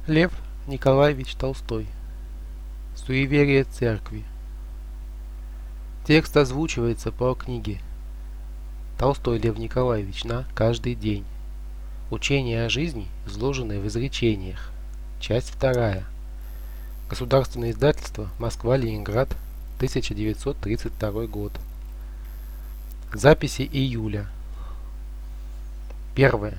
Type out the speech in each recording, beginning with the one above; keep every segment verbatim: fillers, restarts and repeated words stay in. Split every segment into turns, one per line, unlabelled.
Лев Николаевич Толстой. Суеверие церкви. Текст озвучивается по книге Толстой Лев Николаевич на каждый день. Учение о жизни, изложенное в изречениях. Часть вторая. Государственное издательство Москва-Ленинград, тысяча девятьсот тридцать второй год. Записи июля. Первое.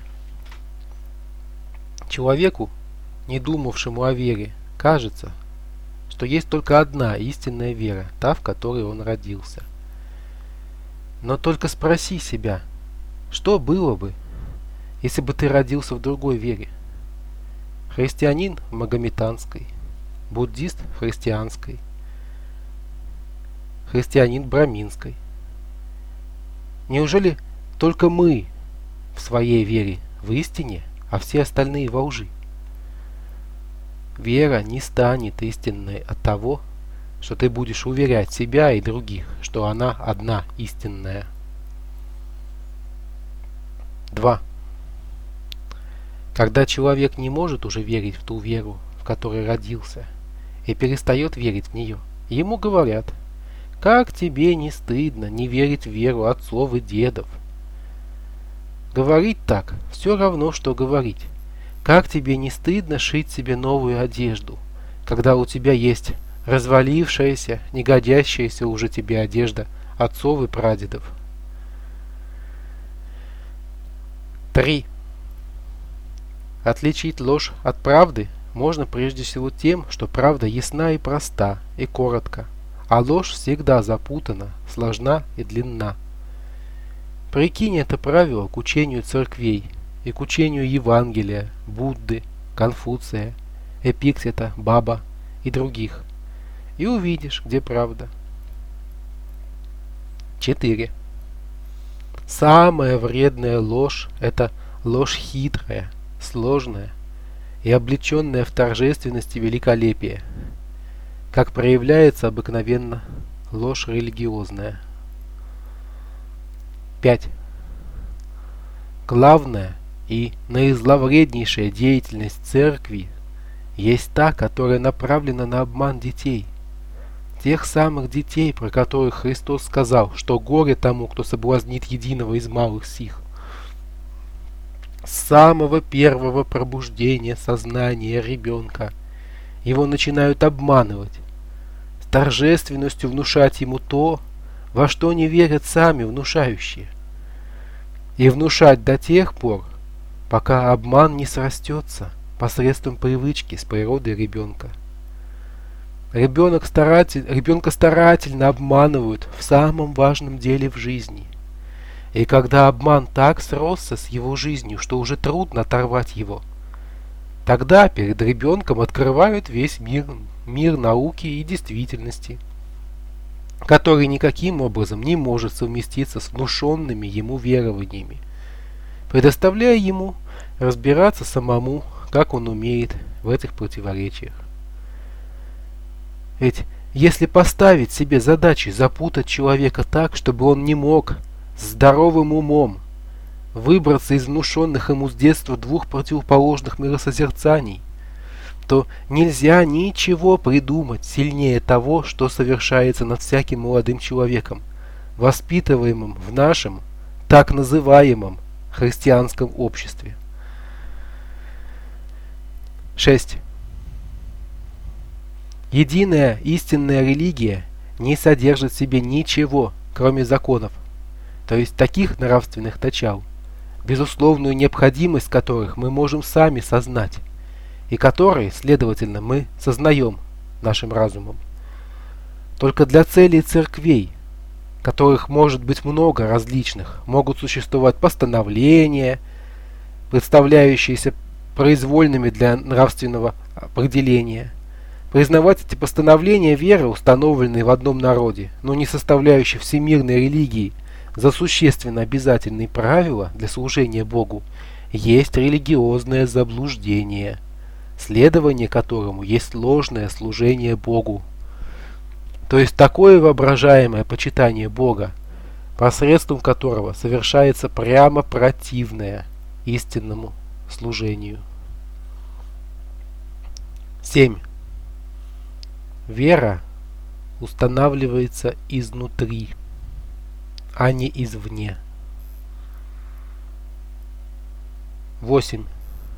Человеку, не думавшему о вере, кажется, что есть только одна истинная вера, та, в которой он родился. Но только спроси себя, что было бы, если бы ты родился в другой вере? Христианин в магометанской, буддист в христианской, христианин в браминской. Неужели только мы в своей вере в истине, а все остальные во лжи? Вера не станет истинной от того, что ты будешь уверять себя и других, что она одна истинная. два. Когда человек не может уже верить в ту веру, в которой родился, и перестает верить в нее, ему говорят: «Как тебе не стыдно не верить в веру отцов и дедов?» Говорить так все равно, что говорить: «Как тебе не стыдно шить себе новую одежду, когда у тебя есть развалившаяся, не годящаяся уже тебе одежда отцов и прадедов?» три. Отличить ложь от правды можно прежде всего тем, что правда ясна и проста, и коротка, а ложь всегда запутана, сложна и длинна. Прикинь это правило к учению церквей и к учению Евангелия, Будды, Конфуция, Эпиктета, Баба и других, и увидишь, где правда. четыре. Самая вредная ложь – это ложь хитрая, сложная и облеченная в торжественность и великолепие, как проявляется обыкновенно ложь религиозная. пять. Главная и наизловреднейшая деятельность церкви есть та, которая направлена на обман детей. Тех самых детей, про которых Христос сказал, что горе тому, кто соблазнит единого из малых сих. С самого первого пробуждения сознания ребенка его начинают обманывать, с торжественностью внушать ему то, во что не верят сами внушающие, и внушать до тех пор, пока обман не срастется посредством привычки с природой ребенка. Ребенок старатель, ребенка старательно обманывают в самом важном деле в жизни. И когда обман так сросся с его жизнью, что уже трудно оторвать его, тогда перед ребенком открывают весь мир, мир науки и действительности, который никаким образом не может совместиться с внушенными ему верованиями, предоставляя ему разбираться самому, как он умеет в этих противоречиях. Ведь если поставить себе задачей запутать человека так, чтобы он не мог здоровым умом выбраться из внушенных ему с детства двух противоположных миросозерцаний, то нельзя ничего придумать сильнее того, что совершается над всяким молодым человеком, воспитываемым в нашем так называемом христианском обществе. шесть. Единая истинная религия не содержит в себе ничего, кроме законов, то есть таких нравственных начал, безусловную необходимость которых мы можем сами сознать, и которые, следовательно, мы сознаем нашим разумом. Только для целей церквей, которых может быть много различных, могут существовать постановления, представляющиеся произвольными для нравственного определения, признавать эти постановления веры, установленные в одном народе, но не составляющие всемирной религии, за существенно обязательные правила для служения Богу, есть религиозное заблуждение, следование которому есть ложное служение Богу. То есть такое воображаемое почитание Бога, посредством которого совершается прямо противное истинному служению. семь. Вера устанавливается изнутри, а не извне. восемь.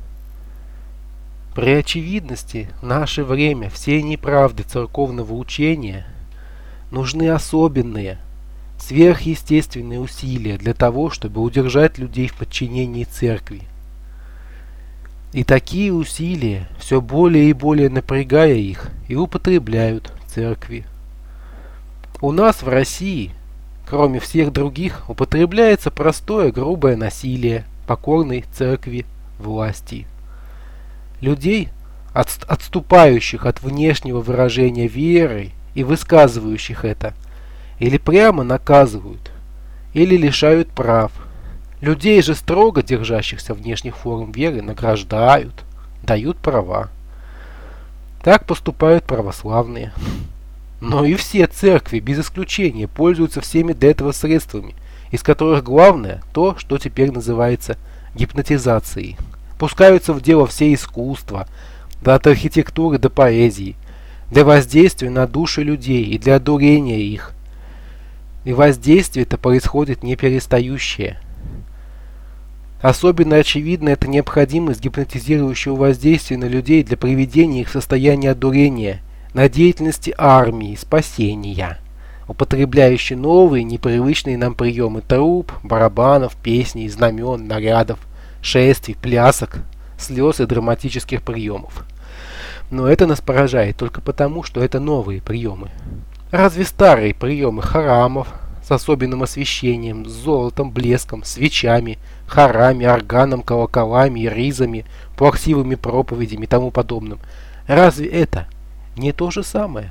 При очевидности в наше время всей неправды церковного учения нужны особенные, сверхъестественные усилия для того, чтобы удержать людей в подчинении церкви. И такие усилия, все более и более напрягая их, и употребляют церкви. У нас в России, кроме всех других, употребляется простое грубое насилие покорной церкви власти. Людей, от, отступающих от внешнего выражения веры и высказывающих это, или прямо наказывают, или лишают прав. Людей же, строго держащихся внешних форм веры, награждают, дают права. Так поступают православные. Но и все церкви, без исключения, пользуются всеми для этого средствами, из которых главное то, что теперь называется гипнотизацией. Пускаются в дело все искусства, от архитектуры до поэзии, для воздействия на души людей и для одурения их. И воздействие это происходит не перестающее. Особенно очевидна эта необходимость гипнотизирующего воздействия на людей для приведения их в состояние одурения на деятельности армии, спасения, употребляющей новые, непривычные нам приемы труб, барабанов, песней, знамен, нарядов, шествий, плясок, слез и драматических приемов. Но это нас поражает только потому, что это новые приемы. Разве старые приемы храмов с особенным освещением, с золотом, блеском, свечами, хорами, органом, колоколами, ризами, плаксивыми проповедями и тому подобным, разве это не то же самое?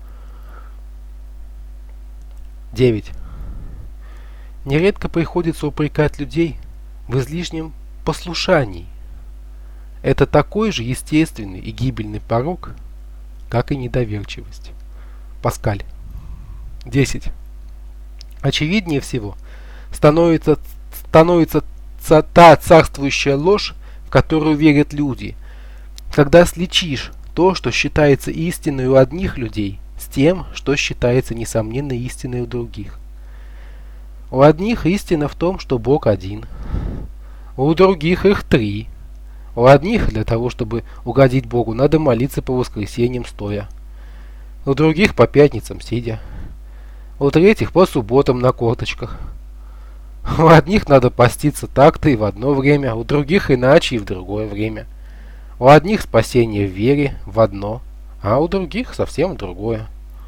девять. Нередко приходится упрекать людей в излишнем послушании. Это такой же естественный и гибельный порок, как и недоверчивость. Паскаль. десять. Очевиднее всего становится, становится та царствующая ложь, в которую верят люди, когда сличишь то, что считается истиной у одних людей, с тем, что считается несомненной истиной у других. У одних истина в том, что Бог один, у других их три. У одних для того, чтобы угодить Богу, надо молиться по воскресеньям стоя, у других по пятницам сидя, у третьих по субботам на корточках. У одних надо поститься так-то и в одно время, у других иначе и в другое время. У одних спасение в вере в одно, а у других совсем в другое.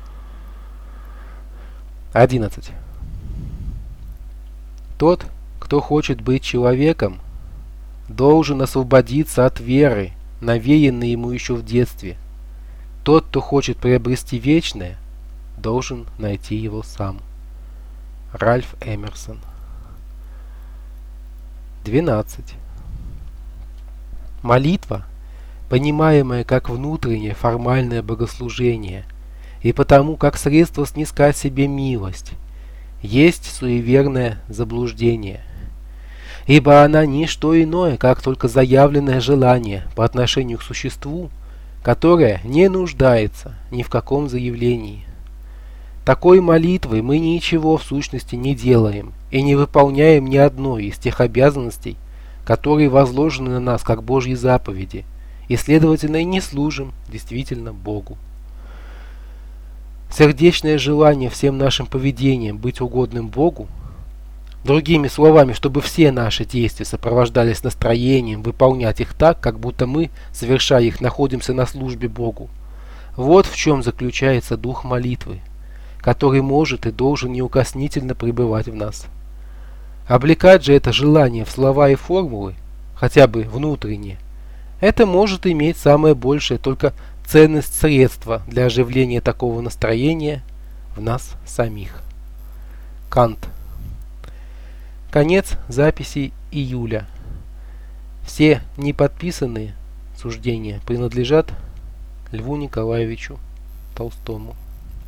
одиннадцать. Тот, кто хочет быть человеком, должен освободиться от веры, навеянной ему еще в детстве. Тот, кто хочет приобрести вечное, должен найти его сам. Ральф Эмерсон. двенадцать. Молитва, понимаемая как внутреннее формальное богослужение и потому как средство снискать себе милость, есть суеверное заблуждение, ибо она не что иное, как только заявленное желание по отношению к существу, которое не нуждается ни в каком заявлении. Такой молитвой мы ничего в сущности не делаем и не выполняем ни одной из тех обязанностей, которые возложены на нас как Божьи заповеди, и, следовательно, и не служим действительно Богу. Сердечное желание всем нашим поведением быть угодным Богу, другими словами, чтобы все наши действия сопровождались настроением выполнять их так, как будто мы, совершая их, находимся на службе Богу. Вот в чем заключается дух молитвы, который может и должен неукоснительно пребывать в нас. Облекать же это желание в слова и формулы, хотя бы внутренние, это может иметь самое большее только ценность средства для оживления такого настроения в нас самих. Кант. Конец записи июля. Все неподписанные суждения принадлежат Льву Николаевичу Толстому.